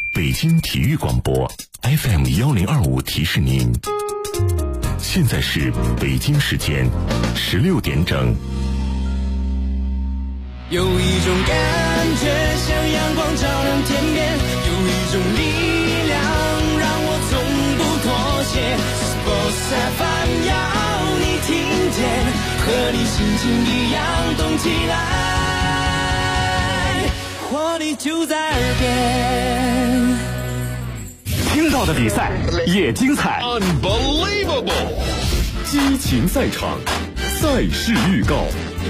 北京体育广播 FM1025提示您，现在是北京时间16点整。 有一种感觉像阳光照亮天边，有一种力量让我从不妥协。Sports FM 要你听见，和你心情一样动起来，活力就在耳边。 听到的比赛也精彩 Unbelievable 激情赛场，赛事预告。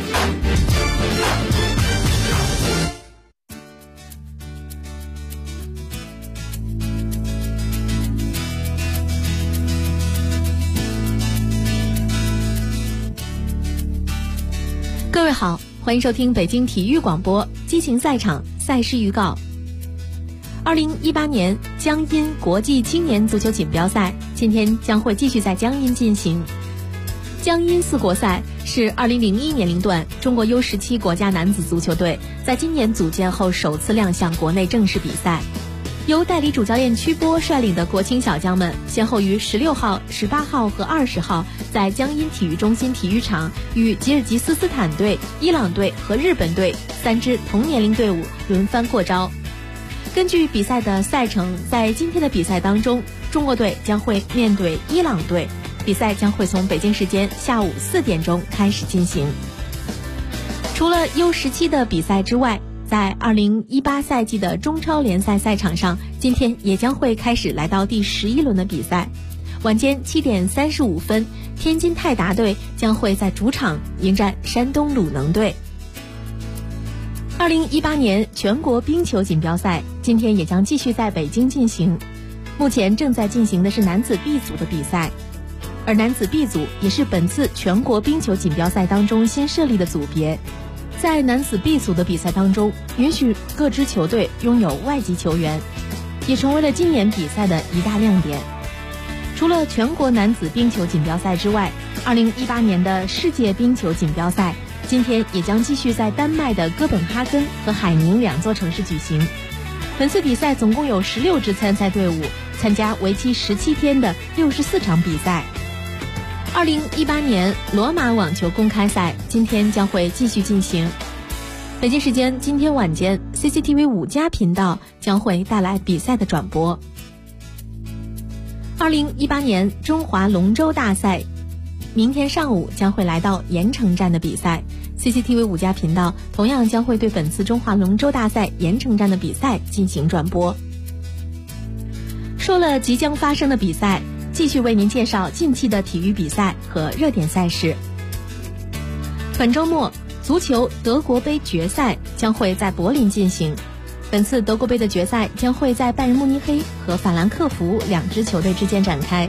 各位好，欢迎收听北京体育广播激情赛场赛事预告。2018年江阴国际青年足球锦标赛今天将会继续在江阴进行。江阴四国赛是2001年龄段中国 U17 国家男子足球队在今年组建后首次亮相国内正式比赛。由代理主教练曲波率领的国青小将们先后于16号、18号和20号在江阴体育中心体育场与吉尔吉斯斯坦队、伊朗队和日本队3支同年龄队伍轮番过招。根据比赛的赛程，在今天的比赛当中，中国队将会面对伊朗队，比赛将会从北京时间下午4点钟开始进行。除了 U17 的比赛之外，在2018赛季的中超联赛赛场上，今天也将会开始来到第11轮的比赛。晚间7点35分，天津泰达队将会在主场迎战山东鲁能队。2018年全国冰球锦标赛今天也将继续在北京进行。目前正在进行的是男子 B 组的比赛，而男子 B 组也是本次全国冰球锦标赛当中新设立的组别。在男子 B 组的比赛当中，允许各支球队拥有外籍球员，也成为了今年比赛的一大亮点。除了全国男子冰球锦标赛之外，2018年的世界冰球锦标赛今天也将继续在丹麦的哥本哈根和海宁2座城市举行。本次比赛总共有16支参赛队伍参加为期17天的64场比赛。2018年罗马网球公开赛今天将会继续进行。北京时间今天晚间 CCTV 5+频道将会带来比赛的转播。2018年中华龙舟大赛明天上午将会来到盐城站的比赛， CCTV 5+频道同样将会对本次中华龙舟大赛盐城站的比赛进行转播。说了即将发生的比赛，继续为您介绍近期的体育比赛和热点赛事。本周末，足球德国杯决赛将会在柏林进行。本次德国杯的决赛将会在拜仁慕尼黑和法兰克福2支球队之间展开。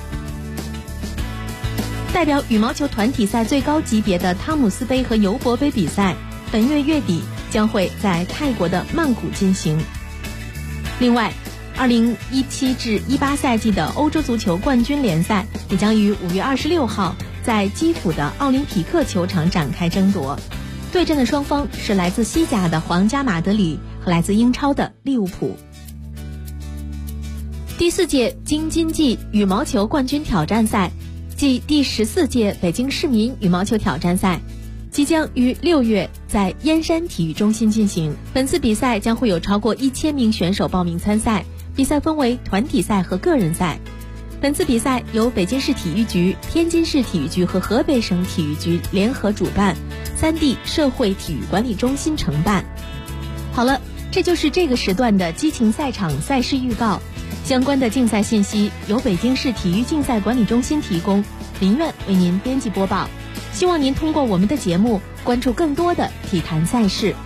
代表羽毛球团体赛最高级别的汤姆斯杯和尤伯杯比赛，本月月底将会在泰国的曼谷进行。另外，2017至18赛季的欧洲足球冠军联赛也将于5月26号在基辅的奥林匹克球场展开争夺。对阵的双方是来自西甲的皇家马德里和来自英超的利物浦。第4届京津冀羽毛球冠军挑战赛即第14届北京市民羽毛球挑战赛即将于6月在燕山体育中心进行。本次比赛将会有超过1000名选手报名参赛，比赛分为团体赛和个人赛。本次比赛由北京市体育局、天津市体育局和河北省体育局联合主办，3地社会体育管理中心承办。好了，这就是这个时段的激情赛场赛事预告。相关的竞赛信息由北京市体育竞赛管理中心提供，林苑为您编辑播报。希望您通过我们的节目关注更多的体坛赛事。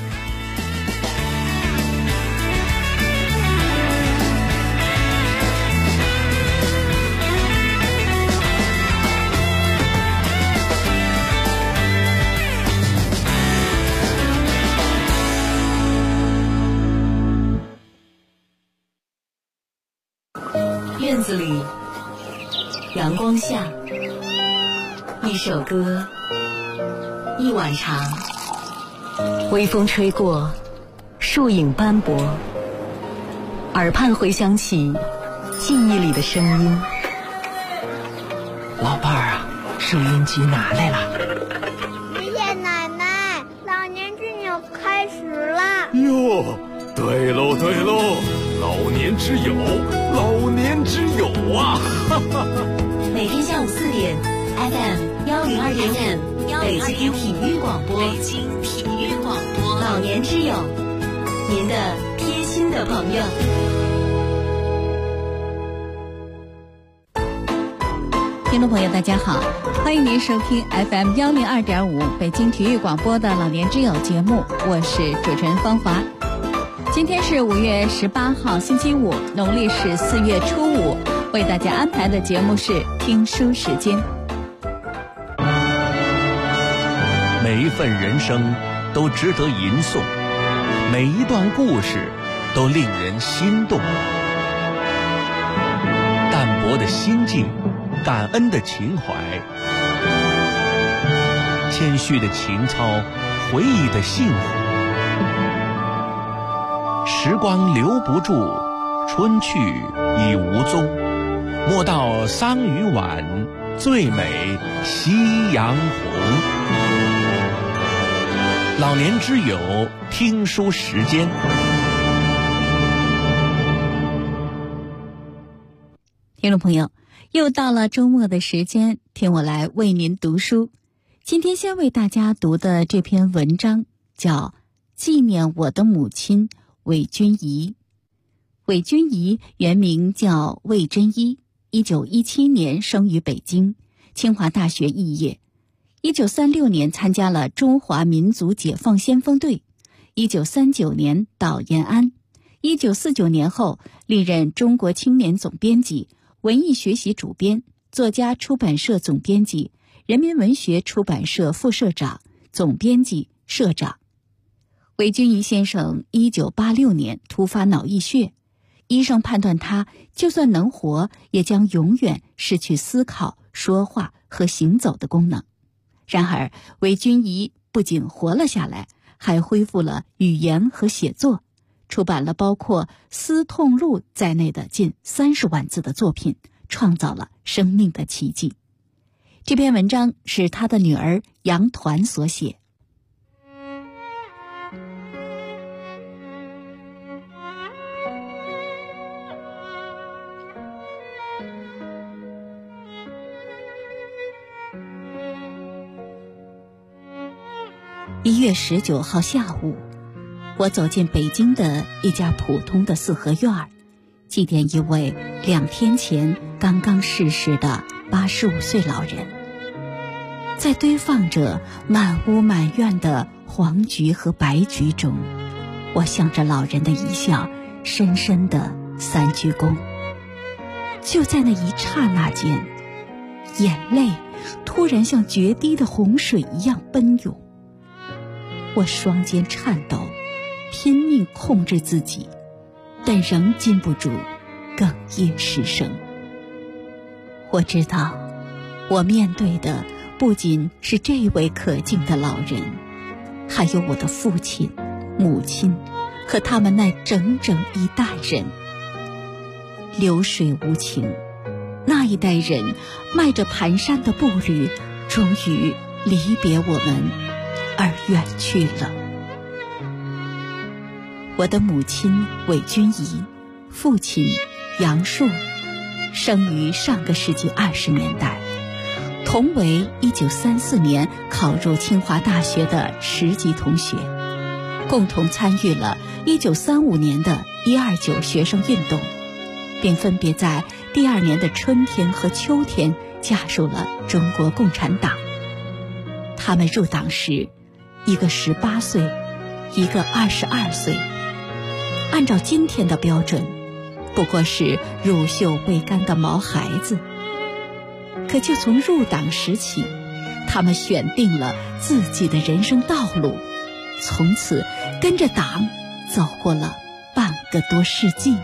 院子里，阳光下，一首歌，一碗茶，微风吹过，树影斑驳， 耳畔回响起记忆里的声音。 老伴儿啊，收音机拿来了。 爷爷奶奶，老年之友开始了。 哟，对喽对喽，老年之友，老年之友啊！哈哈。 每天下午4点 FM 102.5北京体育广播，老年之友，您的贴心的朋友。 听众朋友大家好，欢迎您收听 FM 102.5北京体育广播的老年之友节目，我是主持人芳华。今天是5月18号星期五，农历是4月初5，为大家安排的节目是听书时间。 每一份人生都值得吟诵，每一段故事都令人心动。淡泊的心境，感恩的情怀，谦虚的情操，回忆的幸福。时光留不住，春去已无踪。莫道桑榆晚，最美夕阳红。老年之友听书时间。 听众朋友，又到了周末的时间，听我来为您读书。今天先为大家读的这篇文章叫《纪念我的母亲韦君怡》。韦君怡原名叫魏真一，1917年生于北京，清华大学肄业。1936年参加了中华民族解放先锋队，1939年到延安，1949年后历任中国青年总编辑、文艺学习主编、作家出版社总编辑、人民文学出版社副社长、总编辑、社长。韦君怡先生1986年突发脑溢血，医生判断他就算能活，也将永远失去思考、说话和行走的功能。然而，韦君怡不仅活了下来，还恢复了语言和写作，出版了包括《思痛录》在内的近30万字的作品，创造了生命的奇迹。这篇文章是他的女儿杨团所写。1月19号下午，我走进北京的一家普通的四合院，祭奠一位2天前刚刚逝世的85岁老人。在堆放着满屋满院的黄菊和白菊中，我向着老人的遗像深深地3鞠躬。就在那一刹那间，眼泪突然像决堤的洪水一样奔涌。我双肩颤抖，拼命控制自己，但仍禁不住哽咽失声。我知道，我面对的不仅是这位可敬的老人，还有我的父亲、母亲和他们那整整一代人。流水无情，那一代人迈着蹒跚的步履，终于离别我们而远去了。我的母亲韦君怡，父亲杨树，生于上个世纪20年代，同为1934年考入清华大学的10级同学，共同参与了1935年的129学生运动，并分别在第2年的春天和秋天加入了中国共产党。他们入党时，一个18岁，一个22岁，按照今天的标准，不过是乳臭未干的毛孩子。可就从入党时起，他们选定了自己的人生道路，从此跟着党走过了半个多世纪。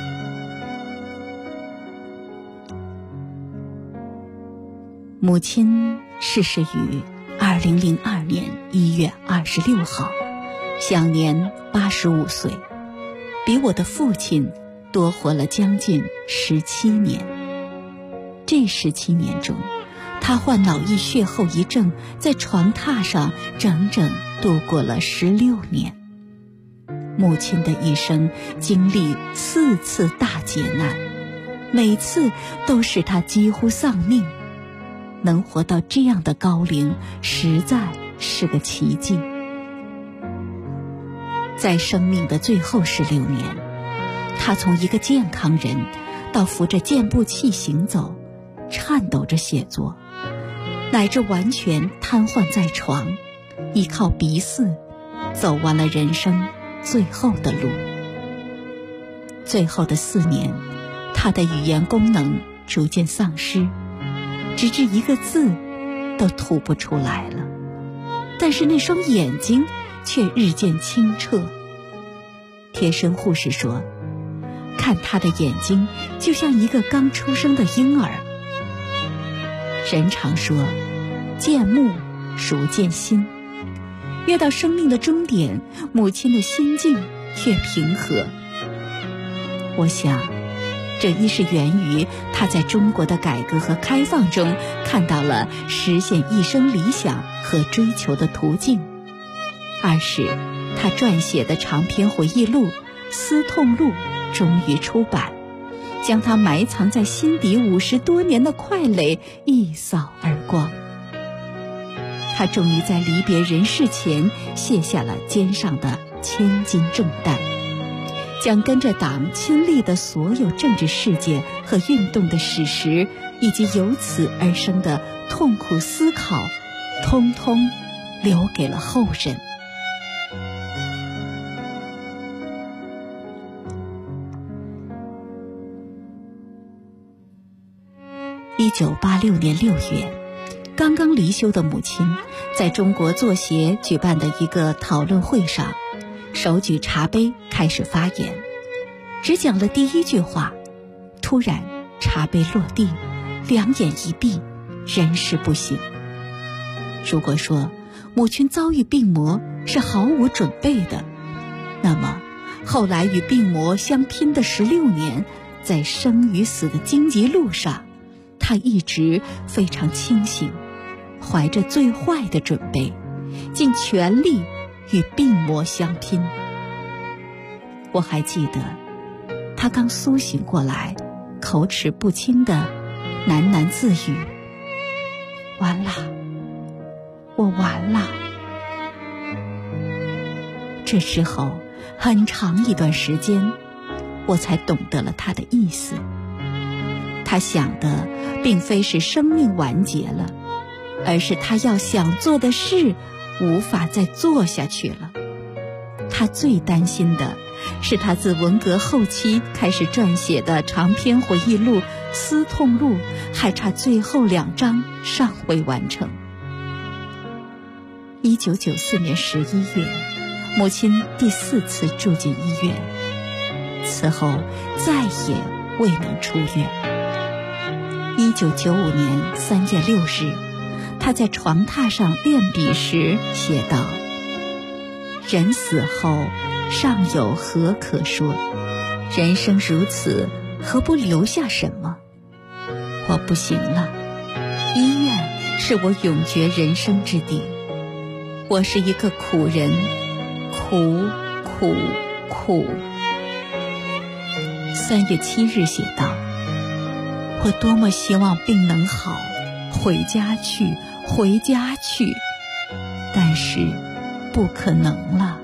母亲逝世于2002年1月26号，享年85岁，比我的父亲多活了将近17年。这17年中，他患脑溢血后遗症，在床榻上整整度过了16年。母亲的一生经历4次大劫难，每次都使他几乎丧命。能活到这样的高龄，实在是个奇迹。在生命的最后16年，他从一个健康人到扶着健步器行走，颤抖着写作，乃至完全瘫痪在床，依靠鼻饲走完了人生最后的路。最后的4年，他的语言功能逐渐丧失，直至一个字都吐不出来了。但是那双眼睛却日渐清澈。贴身护士说，看他的眼睛就像一个刚出生的婴儿。人常说，见木孰见心。越到生命的终点，母亲的心境越平和。我想，这一是源于他在中国的改革和开放中看到了实现一生理想和追求的途径，二是他撰写的长篇回忆录《思痛录》终于出版，将他埋藏在心底50多年的快垒一扫而光。他终于在离别人世前卸下了肩上的千斤重担，将跟着党亲历的所有政治事件和运动的史实，以及由此而生的痛苦思考，通通留给了后人。1986年6月，刚刚离休的母亲在中国作协举办的一个讨论会上，手举茶杯开始发言，只讲了第1句话，突然茶杯落地，两眼一闭，人事不省。如果说母亲遭遇病魔是毫无准备的，那么后来与病魔相拼的16年，在生与死的荆棘路上，他一直非常清醒，怀着最坏的准备，尽全力与病魔相拼。我还记得他刚苏醒过来，口齿不清的喃喃自语，完了，我完了。这之后很长一段时间，我才懂得了他的意思。他想的并非是生命完结了，而是他要想做的事无法再做下去了。他最担心的是他自文革后期开始撰写的长篇回忆录《思痛录》还差最后2章尚未完成。1994年11月，母亲第4次住进医院，此后再也未能出院。1995年3月6日，他在床榻上练笔时写道，人死后尚有何可说，人生如此，何不留下什么？我不行了，医院是我永绝人生之地，我是一个苦人，苦苦苦。3月7日写道，我多么希望病能好，回家去，回家去，但是不可能了。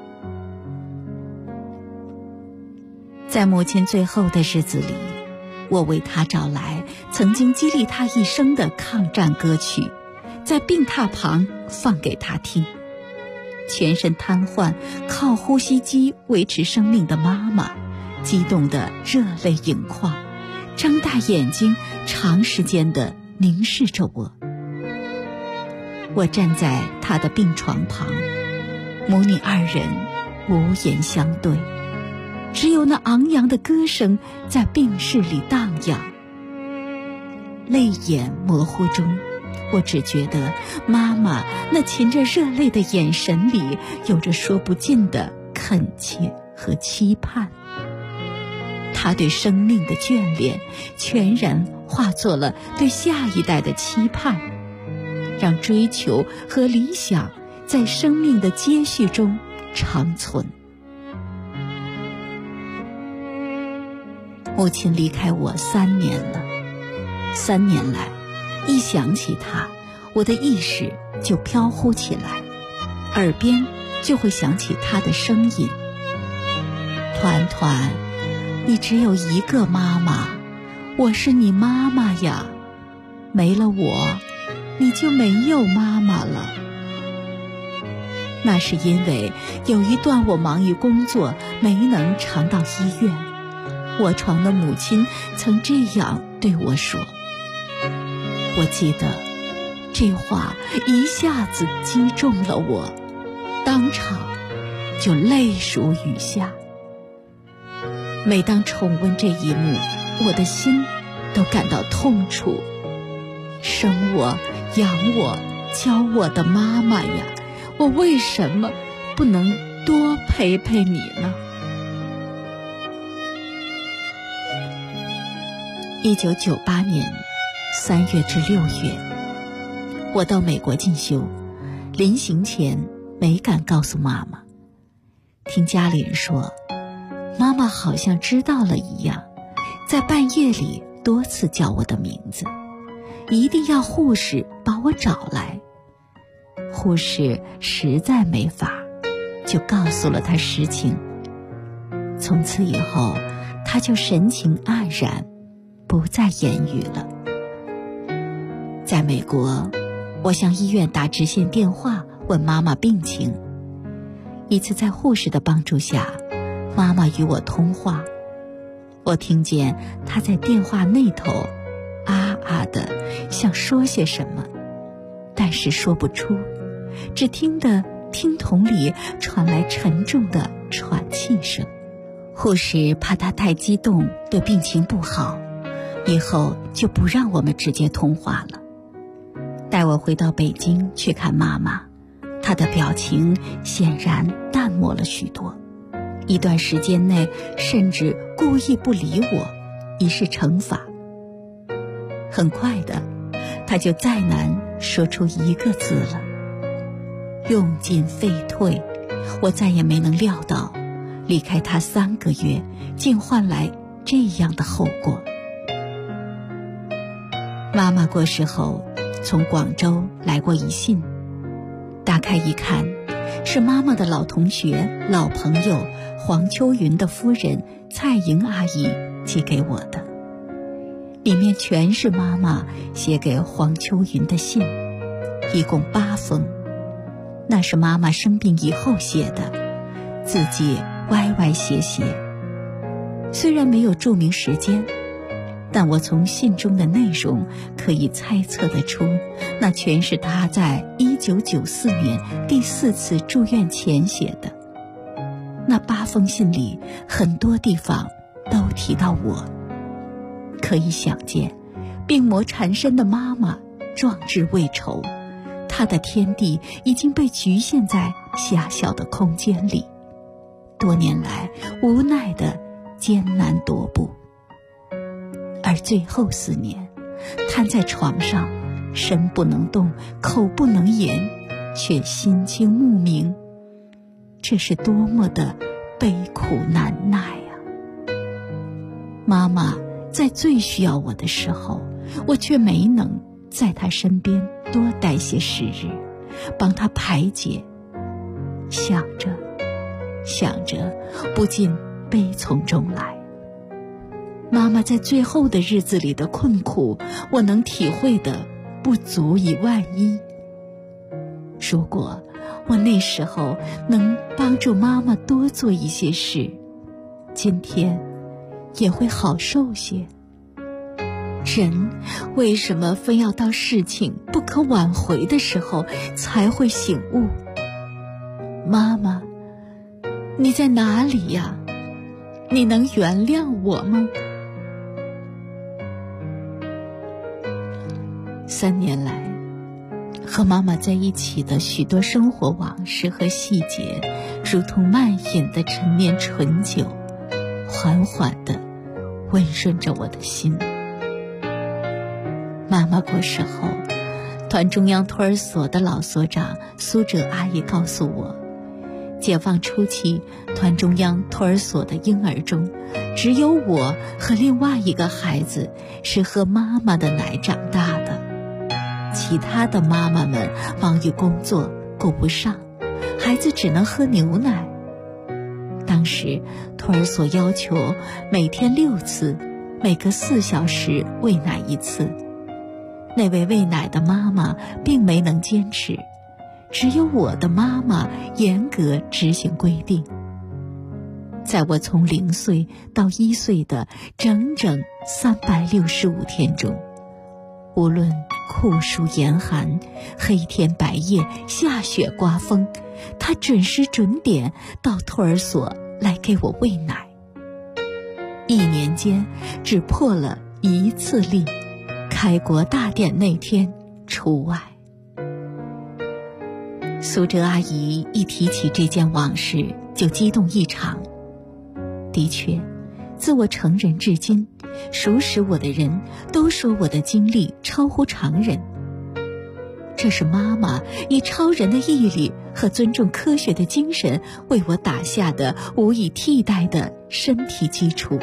在母亲最后的日子里，我为她找来曾经激励她一生的抗战歌曲，在病榻旁放给她听。全身瘫痪，靠呼吸机维持生命的妈妈，激动得热泪盈眶，张大眼睛，长时间地凝视着我。我站在她的病床旁，母女2人无言相对，只有那昂扬的歌声在病室里荡漾。泪眼模糊中，我只觉得妈妈那噙着热泪的眼神里有着说不尽的恳切和期盼。 他对生命的眷恋全然化作了对下一代的期盼，让追求和理想在生命的接续中长存。母亲离开我3年了，3年来，一想起她，我的意识就飘忽起来，耳边就会响起她的声音：团团，你只有一个妈妈，我是你妈妈呀，没了我，你就没有妈妈了。那是因为有一段我忙于工作，没能常到医院，卧床的母亲曾这样对我说。我记得这话一下子击中了我，当场就泪如雨下。每当重温这一幕，我的心都感到痛楚。生我、养我、教我的妈妈呀，我为什么不能多陪陪你呢？1998年3月至6月，我到美国进修，临行前没敢告诉妈妈。听家里人说，妈妈好像知道了一样，在半夜里多次叫我的名字，一定要护士把我找来。护士实在没法，就告诉了她实情。从此以后，她就神情黯然，不再言语了。在美国，我向医院打直线电话问妈妈病情。一次在护士的帮助下，妈妈与我通话，我听见她在电话那头啊啊的想说些什么，但是说不出，只听得听筒里传来沉重的喘气声。护士怕她太激动，对病情不好，以后就不让我们直接通话了。带我回到北京去看妈妈，她的表情显然淡漠了许多，一段时间内甚至故意不理我，以示惩罚。很快的，她就再难说出一个字了。用尽废退，我再也没能料到，离开她3个月，竟换来这样的后果。妈妈过世后，从广州来过一信，打开一看，是妈妈的老同学、老朋友黄秋云的夫人蔡莹阿姨寄给我的，里面全是妈妈写给黄秋云的信，一共8封。那是妈妈生病以后写的，字迹歪歪斜斜。虽然没有注明时间，但我从信中的内容可以猜测得出，那全是她在1994年第4次住院前写的。那8封信里，很多地方都提到我。可以想见，病魔缠身的妈妈壮志未酬，她的天地已经被局限在狭小的空间里，多年来无奈的艰难踱步。而最后4年，瘫在床上，身不能动，口不能言，却心清目明，这是多么的悲苦难耐啊！妈妈在最需要我的时候，我却没能在她身边多待些时日，帮她排解。想着想着，不禁悲从中来。妈妈在最后的日子里的困苦，我能体会的不足以万一。如果我那时候能帮助妈妈多做一些事，今天也会好受些。人为什么非要到事情不可挽回的时候才会醒悟？妈妈，你在哪里呀？你能原谅我吗？3年来，和妈妈在一起的许多生活往事和细节，如同慢饮的陈年醇酒，缓缓地温润着我的心。妈妈过世后，团中央托儿所的老所长苏哲阿姨告诉我，解放初期团中央托儿所的婴儿中，只有我和另外一个孩子是喝妈妈的奶长大的，其他的妈妈们忙于工作顾不上，孩子只能喝牛奶。当时托儿所要求每天6次，每隔4小时喂奶1次。那位喂奶的妈妈并没能坚持，只有我的妈妈严格执行规定。在我从0岁到1岁的整整365天中，无论酷暑严寒、黑天白夜、下雪刮风，她准时准点到托儿所来给我喂奶。1年间只破了1次例，开国大典那天除外。苏哲阿姨一提起这件往事就激动异常。的确，自我成人至今，熟识我的人都说我的经历超乎常人。这是妈妈以超人的毅力和尊重科学的精神为我打下的无以替代的身体基础。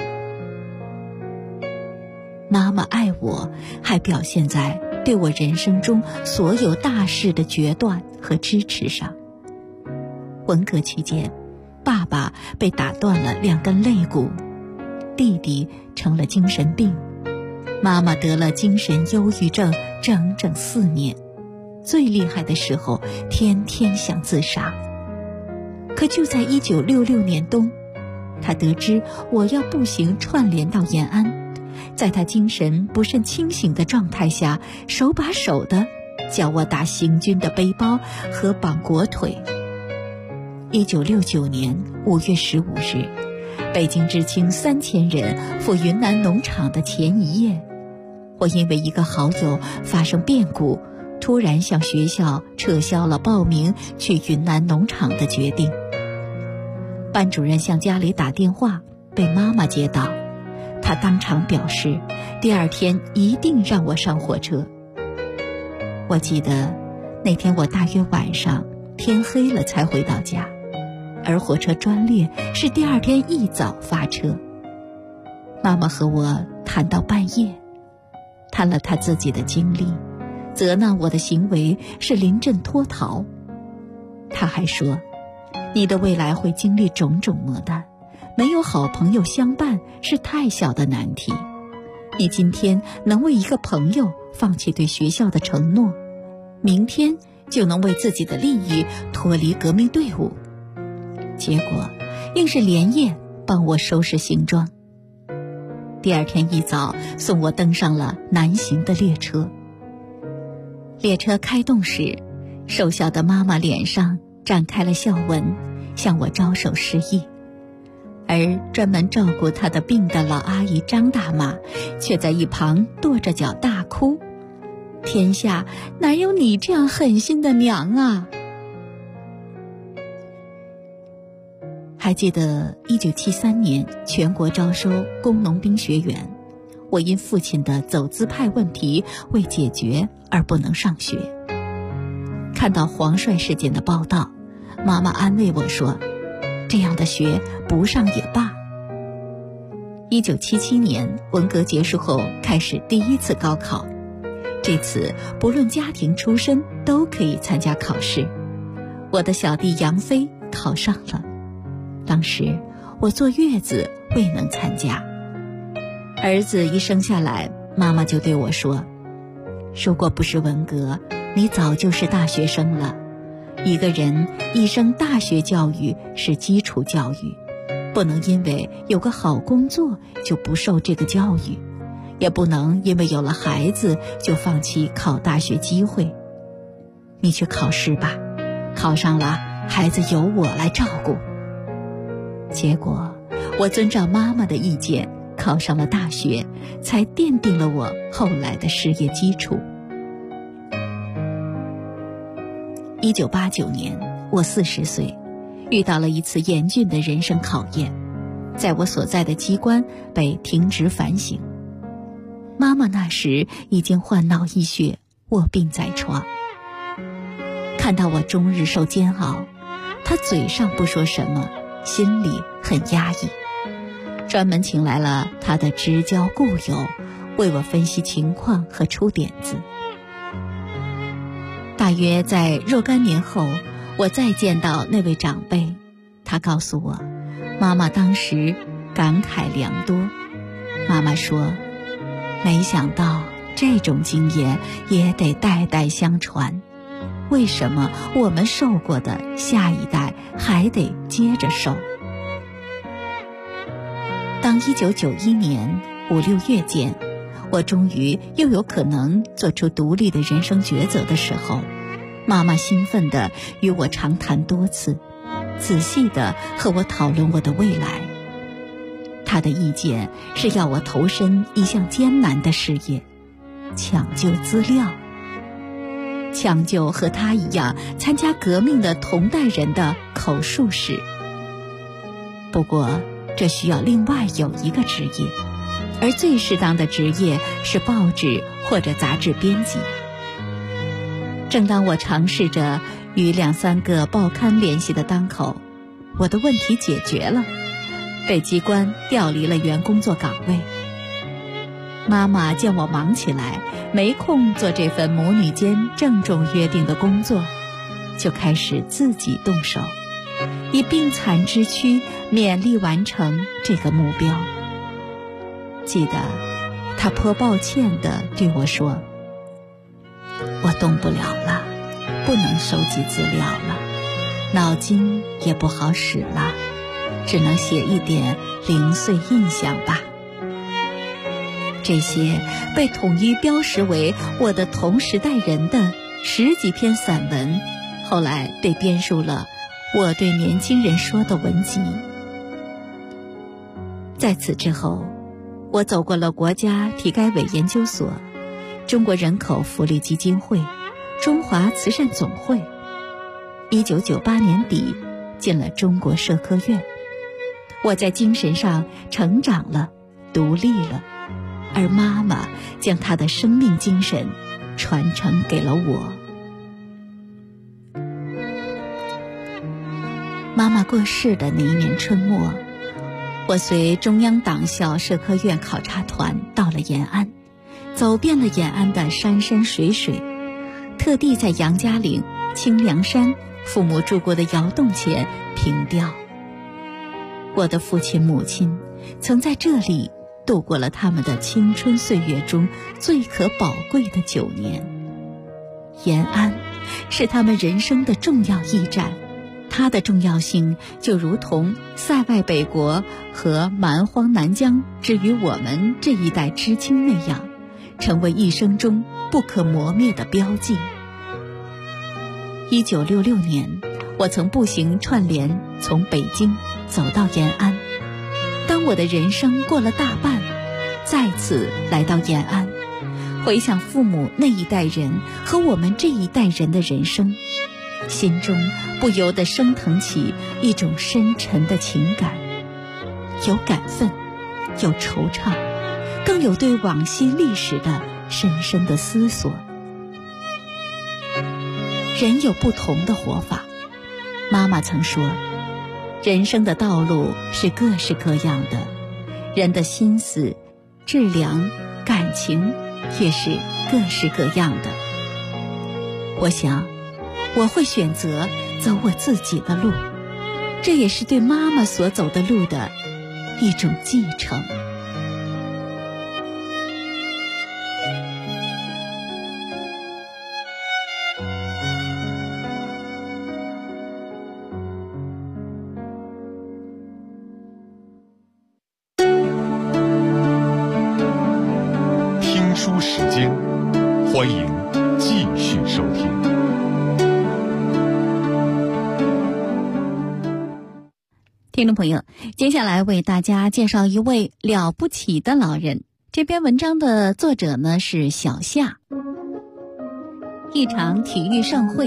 妈妈爱我，还表现在对我人生中所有大事的决断和支持上。文革期间，爸爸被打断了2根肋骨，弟弟成了精神病，妈妈得了精神忧郁症整整4年，最厉害的时候天天想自杀。可就在1966年冬，他得知我要步行串联到延安，在他精神不甚清醒的状态下，手把手地教我打行军的背包和绑裹腿。1969年5月15日，北京知青3000人赴云南农场的前一夜，我因为一个好友发生变故，突然向学校撤销了报名去云南农场的决定。班主任向家里打电话，被妈妈接到，他当场表示第2天一定让我上火车。我记得那天我大约晚上天黑了才回到家，而火车专列是第2天一早发车。妈妈和我谈到半夜，谈了她自己的经历，责难我的行为是临阵脱逃。她还说，你的未来会经历种种磨难，没有好朋友相伴是太小的难题。你今天能为一个朋友放弃对学校的承诺，明天就能为自己的利益脱离革命队伍。结果硬是连夜帮我收拾行装。第2天一早送我登上了南行的列车。列车开动时，瘦小的妈妈脸上展开了笑纹，向我招手示意。而专门照顾她的病的老阿姨张大妈却在一旁跺着脚大哭，天下哪有你这样狠心的娘啊！还记得1973年全国招收工农兵学员，我因父亲的走资派问题未解决而不能上学。看到黄帅事件的报道，妈妈安慰我说，这样的学不上也罢。1977年文革结束后开始第1次高考，这次不论家庭出身都可以参加考试。我的小弟杨飞考上了，当时我坐月子未能参加。儿子一生下来，妈妈就对我说，如果不是文革，你早就是大学生了。一个人一生大学教育是基础教育，不能因为有个好工作就不受这个教育，也不能因为有了孩子就放弃考大学机会。你去考试吧，考上了，孩子由我来照顾。结果我遵照妈妈的意见考上了大学，才奠定了我后来的事业基础。1989年我40岁，遇到了一次严峻的人生考验。 在我所在的机关被停职反省。妈妈那时已经患脑溢血，卧病在床。看到我终日受煎熬，她嘴上不说什么，心里很压抑，专门请来了她的至交故友，为我分析情况和出点子。大约在若干年后，我再见到那位长辈，他告诉我，妈妈当时感慨良多。妈妈说，没想到这种经验也得代代相传，为什么我们受过的下一代还得接着受？当1991年5、6月间，我终于又有可能做出独立的人生抉择的时候，妈妈兴奋地与我长谈多次，仔细地和我讨论我的未来。她的意见是要我投身一项艰难的事业，抢救资料，抢救和她一样参加革命的同代人的口述史。不过这需要另外有一个职业，而最适当的职业是报纸或者杂志编辑。正当我尝试着与2、3个报刊联系的当口，我的问题解决了，被机关调离了原工作岗位。妈妈见我忙起来，没空做这份母女间郑重约定的工作，就开始自己动手，以病残之躯勉力完成这个目标。记得她颇抱歉地对我说，我动不了了，不能收集资料了，脑筋也不好使了，只能写一点零碎印象吧。这些被统一标识为我的同时代人的10几篇散文，后来被编入了我对年轻人说的文集。在此之后，我走过了国家体改委研究所、中国人口福利基金会、中华慈善总会。1998年底进了中国社科院。我在精神上成长了，独立了，而妈妈将她的生命精神传承给了我。妈妈过世的那一年春末，我随中央党校社科院考察团到了延安，走遍了延安的山山水水，特地在杨家岭、清凉山父母住过的窑洞前凭吊。我的父亲母亲曾在这里度过了他们的青春岁月中最可宝贵的9年。延安是他们人生的重要驿站，它的重要性就如同塞外北国和蛮荒南疆之于我们这一代知青那样，成为一生中不可磨灭的标记。1966年，我曾步行串联从北京走到延安。当我的人生过了大半，再次来到延安，回想父母那一代人和我们这一代人的人生，心中不由得升腾起一种深沉的情感，有感愤，有惆怅，更有对往昔历史的深深的思索。人有不同的活法，妈妈曾说，人生的道路是各式各样的，人的心思、质量、感情也是各式各样的。我想，我会选择走我自己的路，这也是对妈妈所走的路的一种继承。 听书时间，欢迎继续收听。 听众朋友，接下来为大家介绍一位了不起的老人。这篇文章的作者呢是小夏。一场体育盛会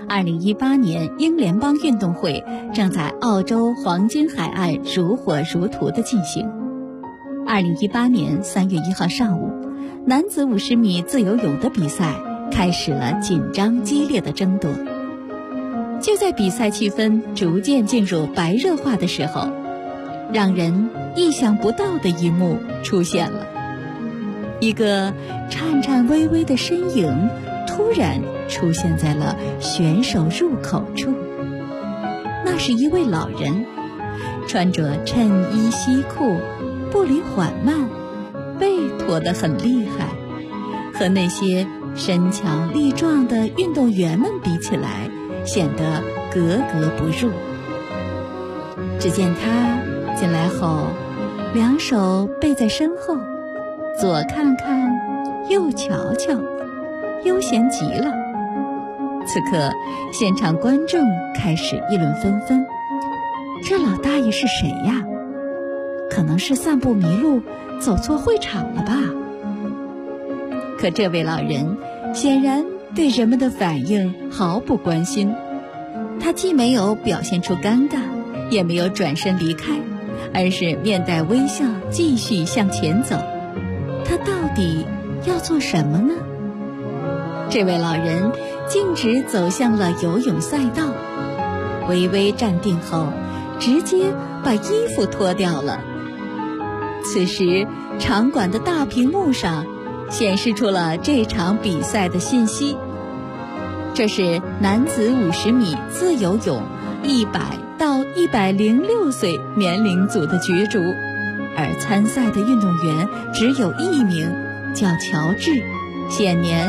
2018年英联邦运动会正在澳洲黄金海岸如火如荼地进行。2018年3月1号上午，男子50米自由泳的比赛开始了紧张激烈的争夺。就在比赛气氛逐渐进入白热化的时候，让人意想不到的一幕出现了。一个颤颤巍巍的身影突然出现在了选手入口处。那是一位老人，穿着衬衣西裤，步履缓慢，背驼得很厉害，和那些身强力壮的运动员们比起来，显得格格不入。只见他进来后，两手背在身后，左看看，右瞧瞧，悠闲极了。此刻，现场观众开始议论纷纷：这老大爷是谁呀？可能是散步迷路，走错会场了吧？可这位老人显然对人们的反应毫不关心，他既没有表现出尴尬，也没有转身离开，而是面带微笑继续向前走。他到底要做什么呢？这位老人径直走向了游泳赛道，微微站定后，直接把衣服脱掉了。此时，场馆的大屏幕上显示出了这场比赛的信息。这是男子50米自由泳100到106岁年龄组的角逐，而参赛的运动员只有1名，叫乔治，现年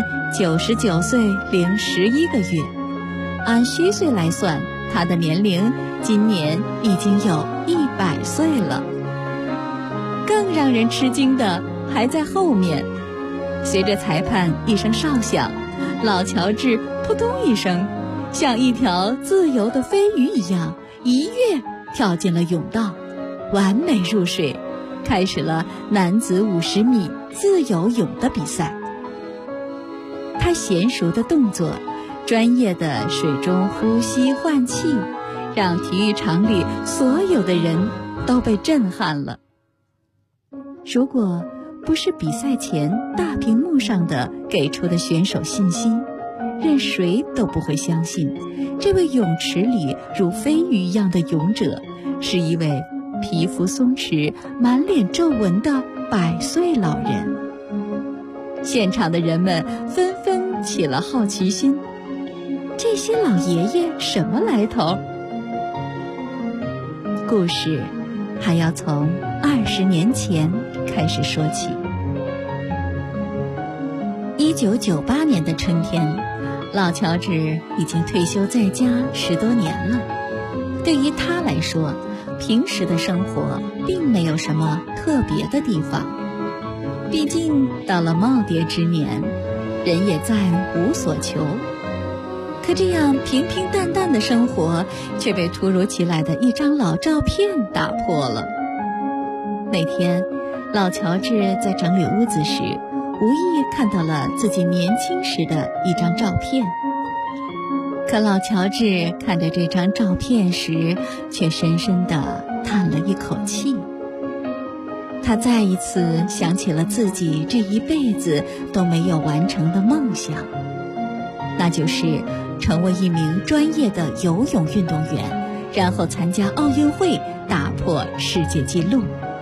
99岁零11个月。按虚岁来算，他的年龄今年已经有100岁了。更让人吃惊的还在后面，随着裁判一声哨响，老乔治扑通一声，像一条自由的飞鱼一样一跃跳进了泳道，完美入水，开始了男子50米自由泳的比赛。他娴熟的动作，专业的水中呼吸换气，让体育场里所有的人都被震撼了。如果不是比赛前大屏幕上的给出的选手信息，任谁都不会相信这位泳池里如飞鱼一样的泳者是一位皮肤松弛、满脸皱纹的100岁老人。现场的人们纷纷起了好奇心，这些老爷爷什么来头？故事还要从20年前开始说起。1998年的春天，老乔治已经退休在家10多年了。对于他来说，平时的生活并没有什么特别的地方。毕竟到了耄耋之年，人也再无所求。可这样平平淡淡的生活却被突如其来的一张老照片打破了。那天，老乔治在整理屋子时，无意看到了自己年轻时的一张照片。可老乔治看着这张照片时，却深深地叹了一口气。他再一次想起了自己这一辈子都没有完成的梦想，那就是成为一名专业的游泳运动员，然后参加奥运会，打破世界纪录。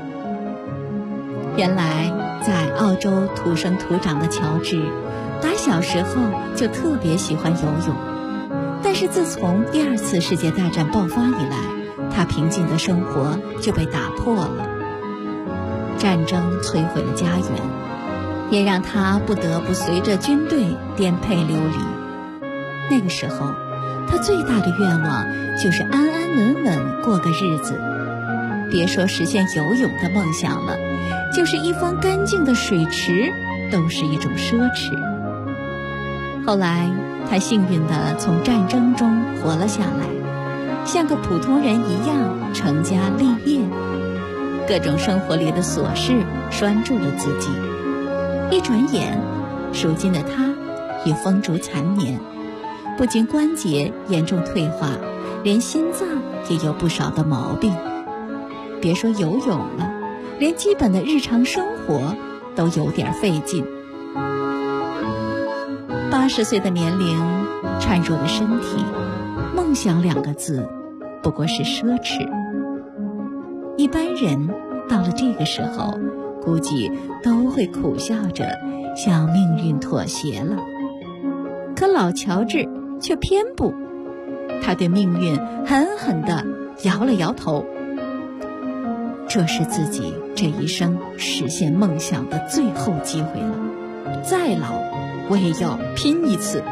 原来在澳洲土生土长的乔治，打小时候就特别喜欢游泳，但是自从第2次世界大战爆发以来，他平静的生活就被打破了。战争摧毁了家园，也让他不得不随着军队颠沛流离。那个时候，他最大的愿望就是安安稳稳过个日子，别说实现游泳的梦想了，就是一方干净的水池都是一种奢侈。后来，他幸运地从战争中活了下来，像个普通人一样成家立业。各种生活里的琐事拴住了自己，一转眼，如今的他已风烛残年， 不仅关节严重退化，连心脏也有不少的毛病。别说游泳了，连基本的日常生活都有点费劲。80岁的年龄，孱弱的身体，梦想2个字不过是奢侈。一般人到了这个时候，估计都会苦笑着向命运妥协了。可老乔治却偏不，他对命运狠狠地摇了摇头。这是自己这一生实现梦想的最后机会了，再老我也要拼一次。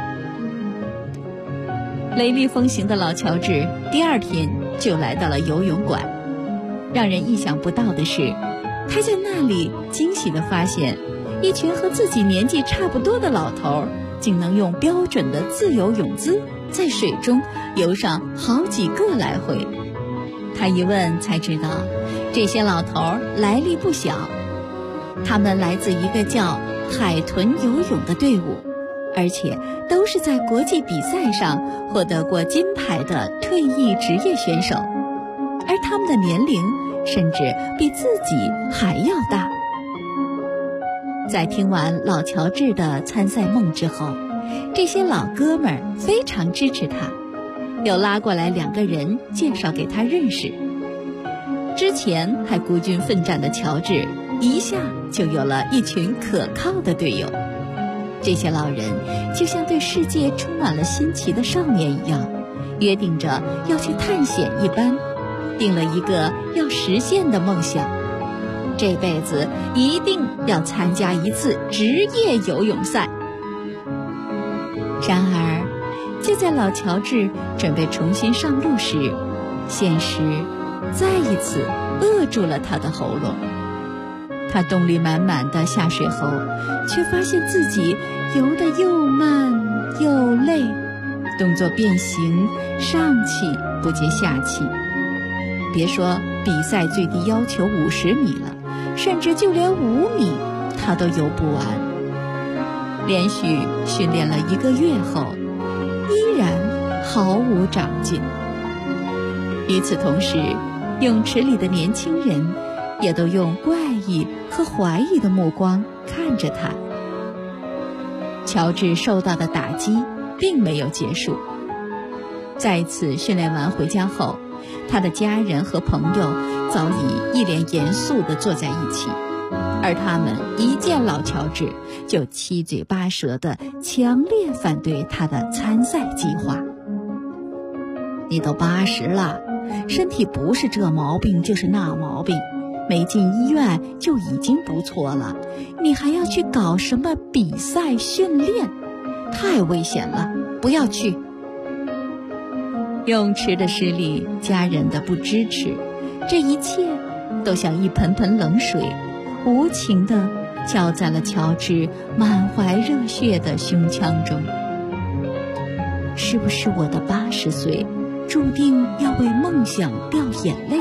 雷厉风行的老乔治第2天就来到了游泳馆。让人意想不到的是，他在那里惊喜地发现，一群和自己年纪差不多的老头竟能用标准的自由泳姿在水中游上好几个来回。他一问才知道，这些老头来历不小，他们来自一个叫海豚游泳的队伍，而且都是在国际比赛上获得过金牌的退役职业选手，而他们的年龄甚至比自己还要大。在听完老乔治的参赛梦之后，这些老哥们儿非常支持他，又拉过来2个人介绍给他认识。之前还孤军奋战的乔治，一下就有了一群可靠的队友。这些老人就像对世界充满了新奇的少年一样，约定着要去探险一般，定了一个要实现的梦想，这辈子一定要参加一次职业游泳赛。然而，就在老乔治准备重新上路时，现实再一次扼住了他的喉咙。他动力满满的下水后，却发现自己游得又慢又累，动作变形，上气不接下气。别说比赛最低要求50米了，甚至就连5米他都游不完。连续训练了1个月后，依然毫无长进。与此同时，泳池里的年轻人也都用怪异和怀疑的目光看着他。乔治受到的打击并没有结束。再次训练完回家后，他的家人和朋友早已一脸严肃地坐在一起，而他们一见老乔治就七嘴八舌地强烈反对他的参赛计划。你都80了，身体不是这毛病就是那毛病，没进医院就已经不错了，你还要去搞什么比赛训练？太危险了，不要去。泳池的失利，家人的不支持，这一切都像一盆盆冷水，无情地浇在了乔治满怀热血的胸腔中。是不是我的80岁注定要为梦想掉眼泪？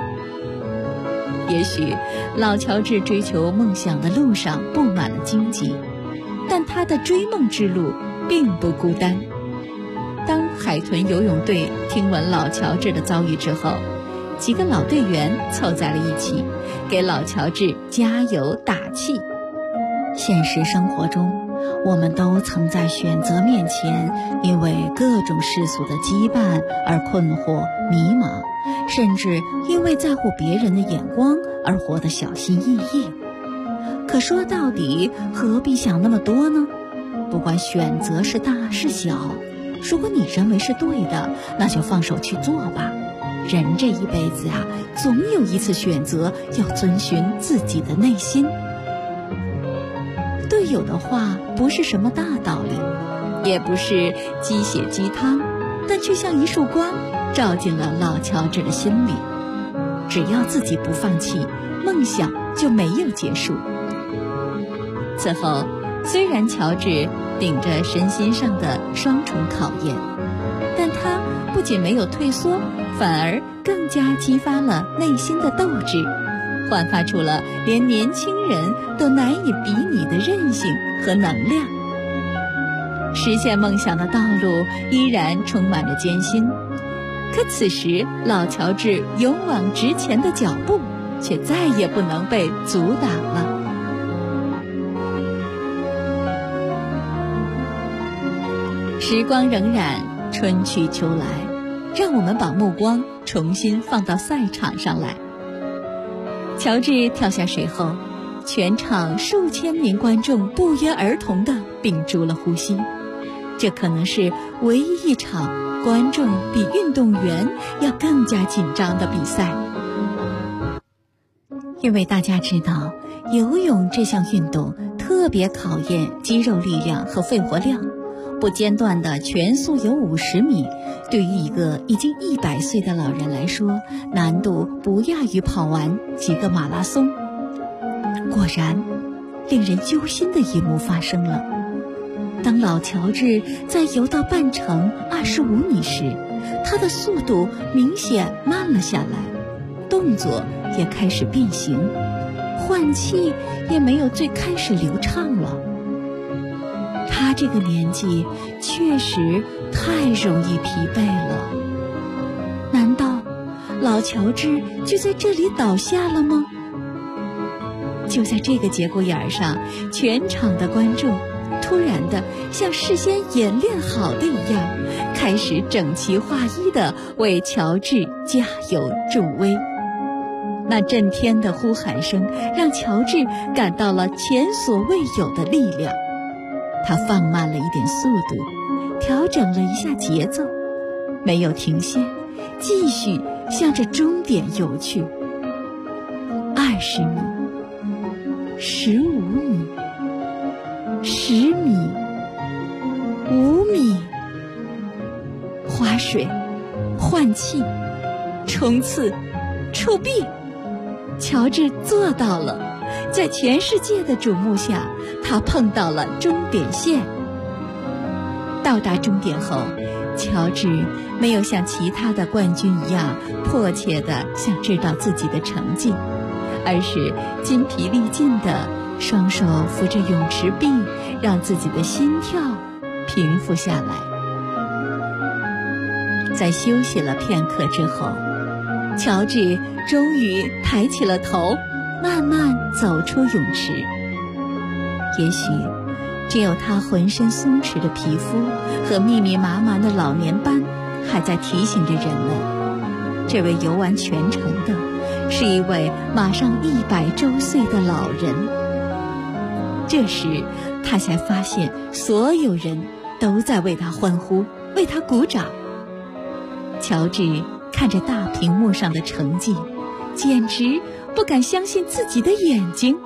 也许老乔治追求梦想的路上布满了荆棘，但他的追梦之路并不孤单。当海豚游泳队听闻老乔治的遭遇之后，几个老队员凑在了一起，给老乔治加油打气。现实生活中，我们都曾在选择面前因为各种世俗的羁绊而困惑迷茫，甚至因为在乎别人的眼光而活得小心翼翼。可说到底，何必想那么多呢？不管选择是大是小，如果你认为是对的，那就放手去做吧。人这一辈子啊，总有一次选择要遵循自己的内心。队友的话不是什么大道理，也不是鸡血鸡汤，但却像一束光照进了老乔治的心里。只要自己不放弃，梦想就没有结束。此后，虽然乔治顶着身心上的双重考验，但他不仅没有退缩，反而更加激发了内心的斗志，焕发出了连年轻人都难以比拟的韧性和能量。 实现梦想的道路依然充满着艰辛。可此时老乔治勇往直前的脚步却再也不能被阻挡了。时光荏苒，春去秋来，让我们把目光重新放到赛场上来。乔治跳下水后，全场数千名观众不约而同地屏住了呼吸。这可能是唯一一场观众比运动员要更加紧张的比赛。因为大家知道，游泳这项运动特别考验肌肉力量和肺活量，不间断的全速游50米，对于一个已经100岁的老人来说，难度不亚于跑完几个马拉松。果然，令人揪心的一幕发生了。当老乔治在游到半程25米时，他的速度明显慢了下来，动作也开始变形，换气也没有最开始流畅了。他这个年纪确实太容易疲惫了。难道老乔治就在这里倒下了吗？就在这个节骨眼上，全场的观众突然的像事先演练好的一样，开始整齐划一的为乔治加油助威。那震天的呼喊声让乔治感到了前所未有的力量。他放慢了一点速度，调整了一下节奏，没有停歇，继续向着终点游去。20米，15米，10米，5米，划水，换气，冲刺，触壁，乔治做到了。在全世界的瞩目下，他碰到了终点线。到达终点后，乔治没有像其他的冠军一样迫切地想知道自己的成绩，而是筋疲力尽地双手扶着泳池壁，让自己的心跳平复下来。在休息了片刻之后，乔治终于抬起了头，慢慢走出泳池。也许只有他浑身松弛的皮肤和密密麻麻的老年斑还在提醒着人们，这位游完全程的是一位马上100周岁的老人。这时他才发现，所有人都在为他欢呼，为他鼓掌。乔治看着大屏幕上的成绩，简直不敢相信自己的眼睛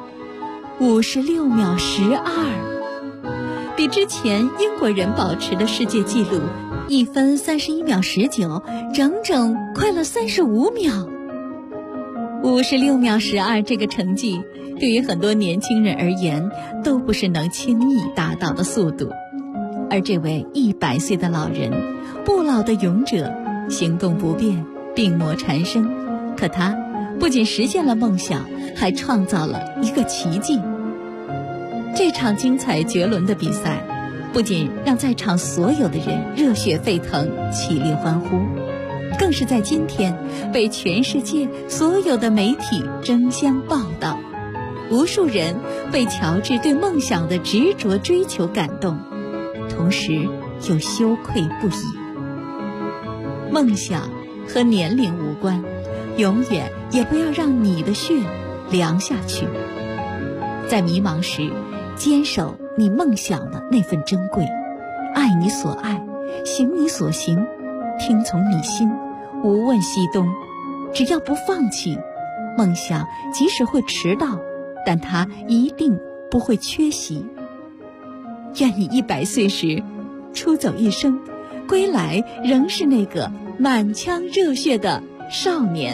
，56秒12，比之前英国人保持的世界纪录1分31秒19整整快了35秒。56秒12这个成绩对于很多年轻人而言都不是能轻易达到的速度。而这位100岁的老人，不老的勇者，行动不便，病魔缠身，可他不仅实现了梦想，还创造了一个奇迹。这场精彩绝伦的比赛不仅让在场所有的人热血沸腾，起立欢呼，更是在今天被全世界所有的媒体争相报道。无数人被乔治对梦想的执着追求感动，同时又羞愧不已。梦想和年龄无关，永远也不要让你的血凉下去。在迷茫时，坚守你梦想的那份珍贵，爱你所爱，行你所行，听从你心，无问西东。只要不放弃，梦想即使会迟到，但它一定不会缺席。愿你100岁时出走一生，归来仍是那个满腔热血的少年。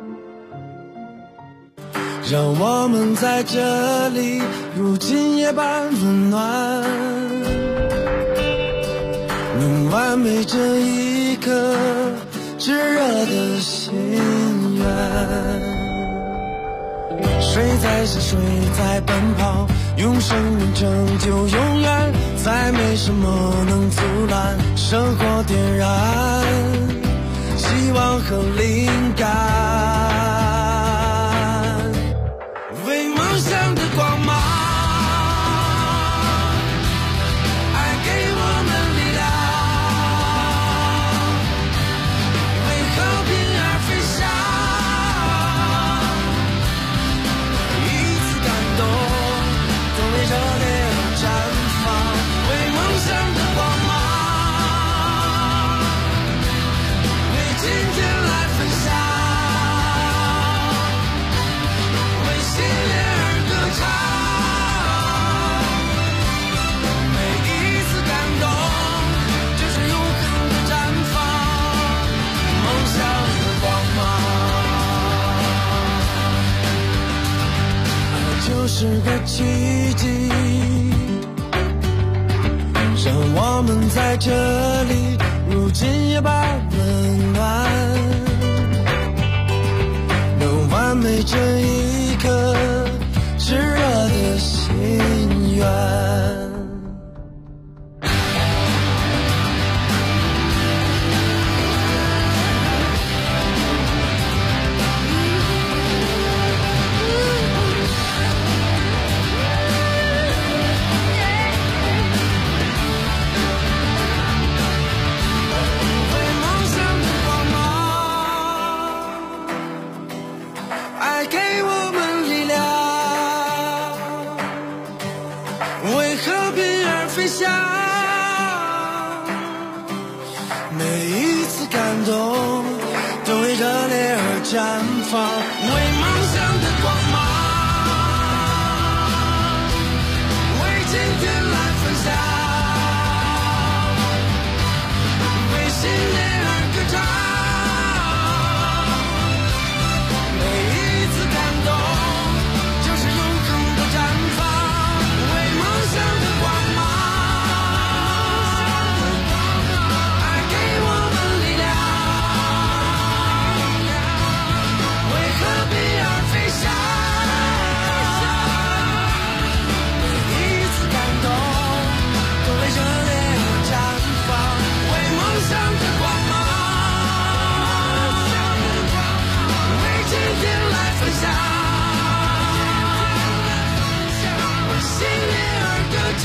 让我们在这里如今夜般温暖，能完美这一颗炙热的心愿。水在下，水在奔跑， 用生命拯救永远，再没什么能阻拦生活点燃希望和灵感，为梦想的光芒，爱给我们力量，为和平而飞翔，一次感动都为热烈而绽放，为梦想的光芒，为今天来分享，为信念而歌唱，每一次感动就是永恒的绽放，梦想的光芒，爱就是个奇迹，让我们在这里如今也把温暖，能完美这一颗炙热的心愿。绽放，为梦想的光芒，为今天来分享，为信念而歌唱，每一次感动就是永恒的绽放，为梦想的光芒，爱给我们力量，和平而飞翔，每一次感动都为热烈而绽放，为梦想的光芒，为今天来分享，为信念而歌唱，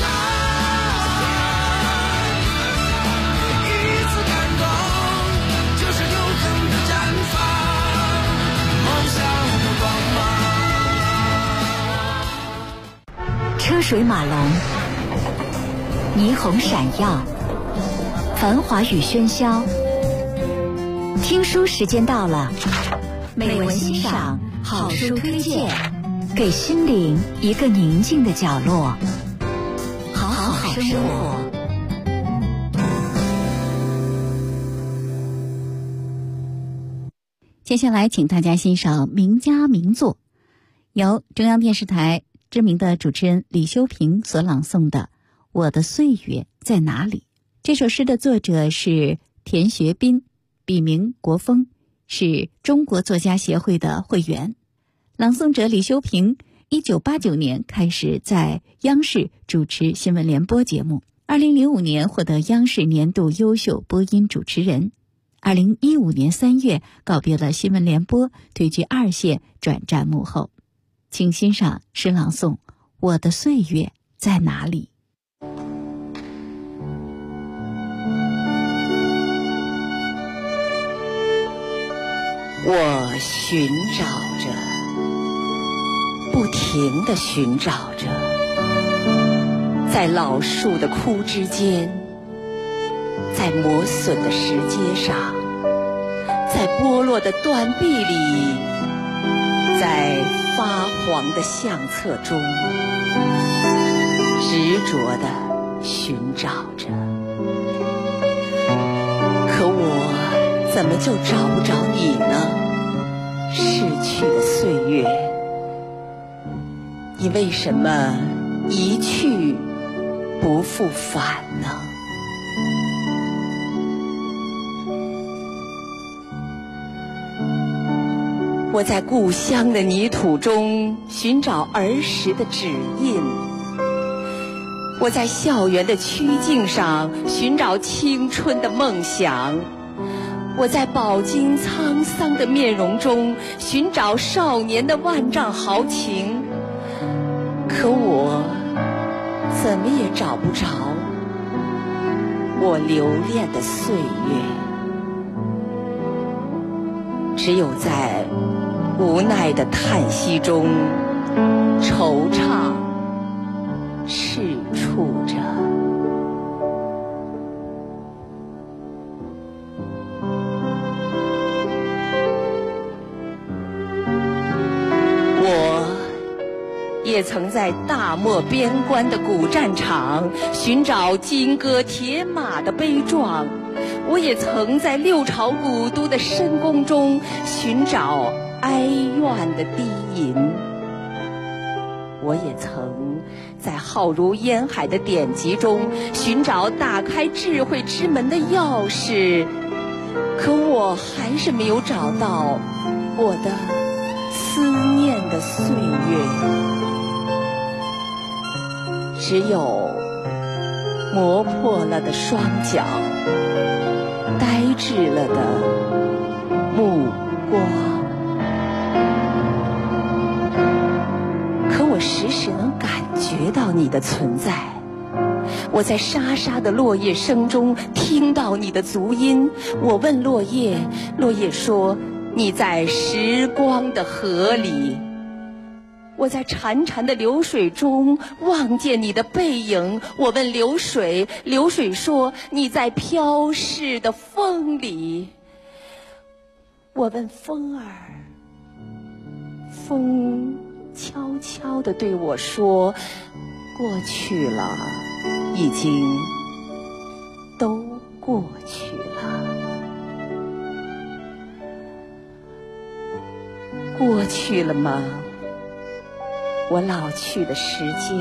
每一次感动就是永恒的绽放， 车水马龙，霓虹闪耀，繁华与喧嚣。听书时间到了，美文欣赏，好书推荐，给心灵一个宁静的角落，好好生活。 接下来请大家欣赏名家名作，由中央电视台知名的主持人李修平所朗诵的《我的岁月在哪里》。这首诗的作者是田学斌，笔名国峰，是中国作家协会的会员。朗诵者李修平1989年开始在央视主持新闻联播节目，2005年获得央视年度优秀播音主持人。2015年3月告别了新闻联播，退居2线，转战幕后。请欣赏诗朗诵《我的岁月在哪里》。 我寻找着，不停地寻找着，在老树的枯枝间，在磨损的石阶上，在剥落的断壁里，在发黄的相册中，执着地寻找着。可我怎么就找不着你呢？逝去的岁月，你为什么一去不复返呢？我在故乡的泥土中寻找儿时的指印， 我在校园的曲径上寻找青春的梦想，我在饱经沧桑的面容中寻找少年的万丈豪情，可我怎么也找不着我留恋的岁月，只有在无奈的叹息中惆怅踟蹰着。也曾在大漠边关的古战场寻找金戈铁马的悲壮，我也曾在六朝古都的深宫中寻找哀怨的低吟，我也曾在浩如烟海的典籍中寻找打开智慧之门的钥匙，可我还是没有找到我的思念的岁月，只有磨破了的双脚，呆滞了的目光。可我时时能感觉到你的存在，我在沙沙的落叶声中听到你的足音。我问落叶，落叶说你在时光的河里。我在潺潺的流水中望见你的背影，我问流水，流水说你在飘逝的风里。我问风儿，风悄悄地对我说，过去了，已经都过去了。过去了吗？我老去的时间，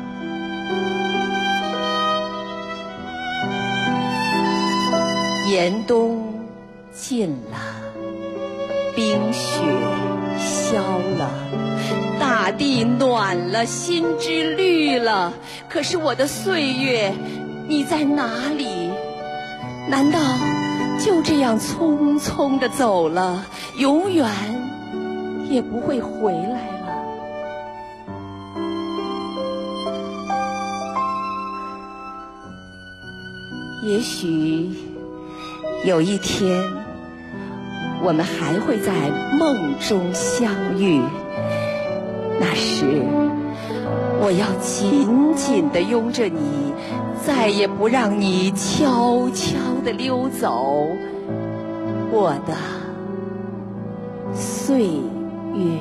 严冬尽了，冰雪消了，大地暖了，心之绿了。可是我的岁月，你在哪里？难道就这样匆匆地走了，永远也不会回来了？也许有一天，我们还会在梦中相遇，那时我要紧紧地拥着你，再也不让你悄悄地溜走我的岁月。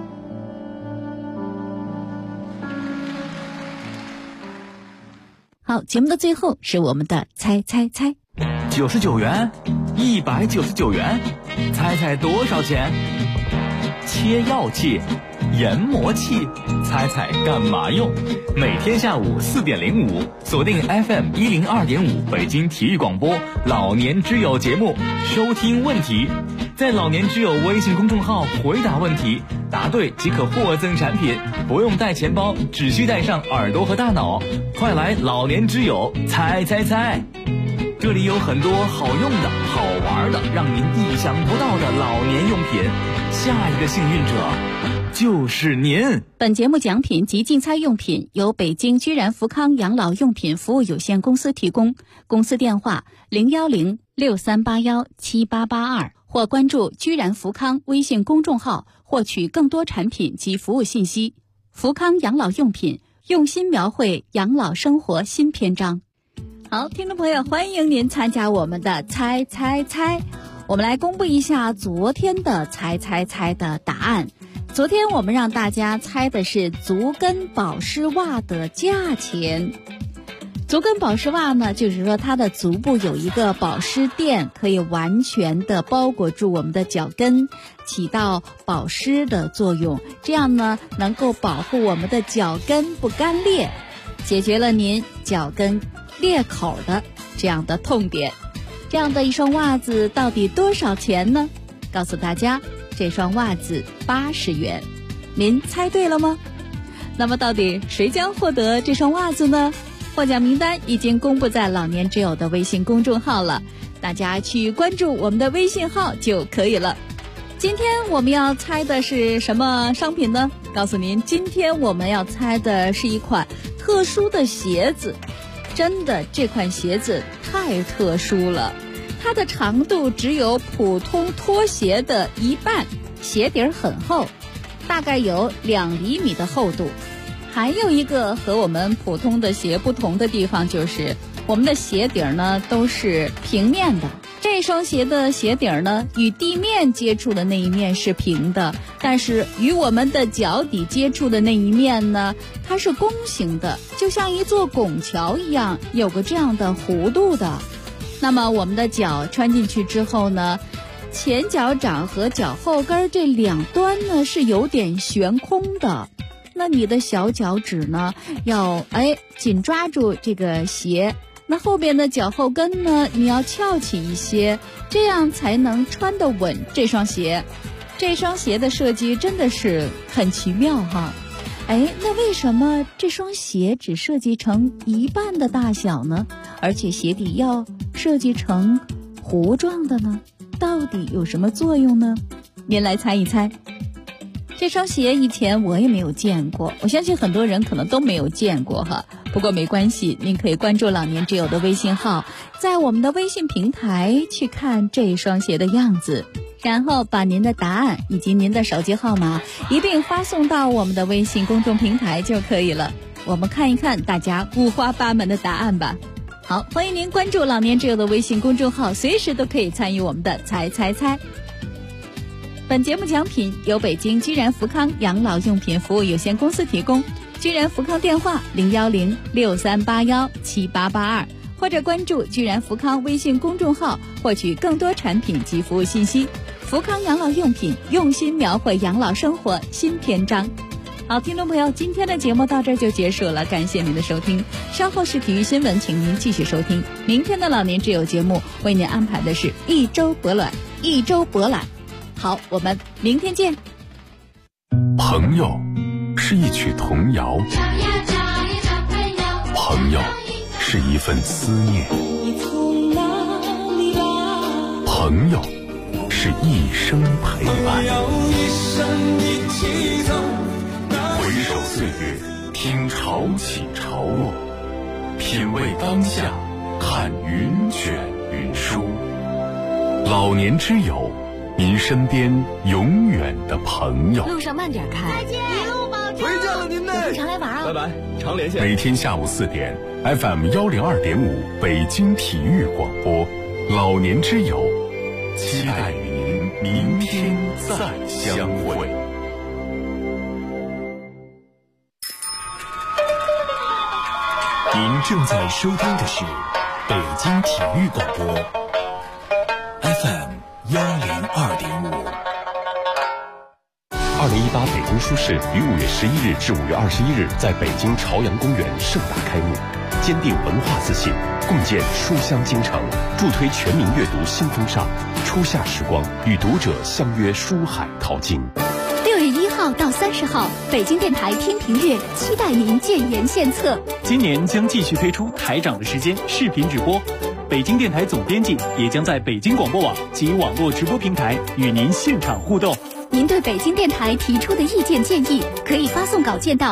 好，节目的最后是我们的猜猜猜。 99元，199元，猜猜多少钱？切药器、研磨器，猜猜干嘛用？每天下午4点05，锁定 FM 102.5北京体育广播老年之友节目，收听问题，在老年之友微信公众号回答问题，答对即可获赠产品，不用带钱包，只需带上耳朵和大脑。快来老年之友猜猜猜，这里有很多好用的、好玩的，让您意想不到的老年用品。下一个幸运者就是您。 本节目奖品及竞猜用品由北京居然福康养老用品服务有限公司提供，公司电话010-6381-7882，或关注居然福康微信公众号获取更多产品及服务信息。福康养老用品，用心描绘养老生活新篇章。好，听众朋友，欢迎您参加我们的猜猜猜。我们来公布一下昨天的猜猜猜的答案。昨天我们让大家猜的是足跟保湿袜的价钱。足跟保湿袜呢，就是说它的足部有一个保湿垫，可以完全的包裹住我们的脚跟，起到保湿的作用，这样呢能够保护我们的脚跟不干裂，解决了您脚跟裂口的这样的痛点。这样的一双袜子到底多少钱呢？告诉大家，这双袜子80元。您猜对了吗？那么到底谁将获得这双袜子呢？ 获奖名单已经公布在老年之友的微信公众号了，大家去关注我们的微信号就可以了。今天我们要猜的是什么商品呢？告诉您，今天我们要猜的是一款特殊的鞋子。真的，这款鞋子太特殊了，它的长度只有普通拖鞋的一半，鞋底很厚，大概有2厘米的厚度。还有一个和我们普通的鞋不同的地方，就是我们的鞋底呢都是平面的。这双鞋的鞋底呢与地面接触的那一面是平的，但是与我们的脚底接触的那一面呢，它是弓形的，就像一座拱桥一样，有个这样的弧度的。那么我们的脚穿进去之后呢，前脚掌和脚后跟这两端呢是有点悬空的。那你的小脚趾呢要紧抓住这个鞋，那后边的脚后跟呢你要翘起一些，这样才能穿得稳这双鞋。这双鞋的设计真的是很奇妙哈。那为什么这双鞋只设计成一半的大小呢？而且鞋底要设计成弧状的呢？到底有什么作用呢？您来猜一猜。这双鞋以前我也没有见过，我相信很多人可能都没有见过哈。不过没关系，您可以关注老年之友的微信号，在我们的微信平台去看这双鞋的样子，然后把您的答案以及您的手机号码一并发送到我们的微信公众平台就可以了。我们看一看大家五花八门的答案吧。好，欢迎您关注老年之友的微信公众号，随时都可以参与我们的猜。本节目奖品由北京居然福康养老用品服务有限公司提供，居然福康电话01063817882，或者关注居然福康微信公众号获取更多产品及服务信息。福康养老用品，用心描绘养老生活新篇章。好，听众朋友，今天的节目到这儿就结束了，感谢您的收听。稍后是体育新闻，请您继续收听。明天的老年之友节目为您安排的是一周博览。好，我们明天见。 朋友是一曲童谣，朋友是一份思念，朋友是一生陪伴。回首岁月，听潮起潮落，品味当下，看云卷云舒。老年之友，您身边永远的朋友。 路上慢点开， 再见，一路保重。 回家了您呢， 有空常来玩啊。 拜拜，常连线。 每天下午4点 FM 102.5北京体育广播，老年之友，期待与您明天再相会。 您正在收听的是北京体育广播 FM 102.5。 2018北京书市于5月11日至5月21日在北京朝阳公园盛大开幕，坚定文化自信，共建书香京城，助推全民阅读新风尚。初夏时光，与读者相约书海淘金。 6月1号到30号，北京电台听评阅，期待您建言献策。 今年将继续推出台长的时间视频直播，北京电台总编辑也将在北京广播网及网络直播平台与您现场互动。 您对北京电台提出的意见建议，可以发送稿件到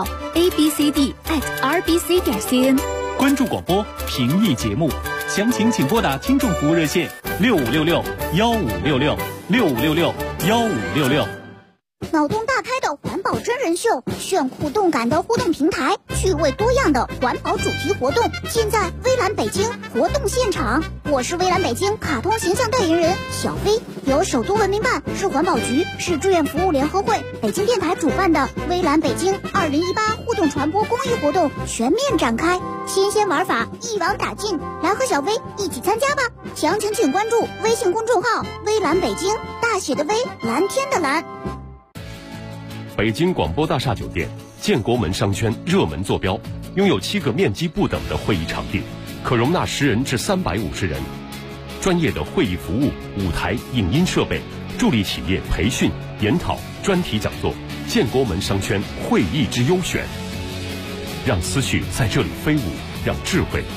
abcd@rbc.cn。 关注广播，评议节目，详情请拨打听众服务热线6566-1566，6566-1566。 脑洞大开的环保真人秀，炫酷动感的互动平台，趣味多样的环保主题活动，尽在微蓝北京活动现场。我是微蓝北京卡通形象代言人小飞，由首都文明办、市环保局、市志愿服务联合会、北京电台主办的微蓝北京2018互动传播公益活动全面展开，新鲜玩法一网打尽，来和小飞一起参加吧！详情请关注微信公众号微蓝北京，大写的微，蓝天的蓝。 北京广播大厦酒店建国门商圈热门坐标，拥有7个面积不等的会议场地，可容纳10人至350人。专业的会议服务、舞台、影音设备，助力企业培训、研讨、专题讲座。建国门商圈会议之优选，让思绪在这里飞舞， 让智慧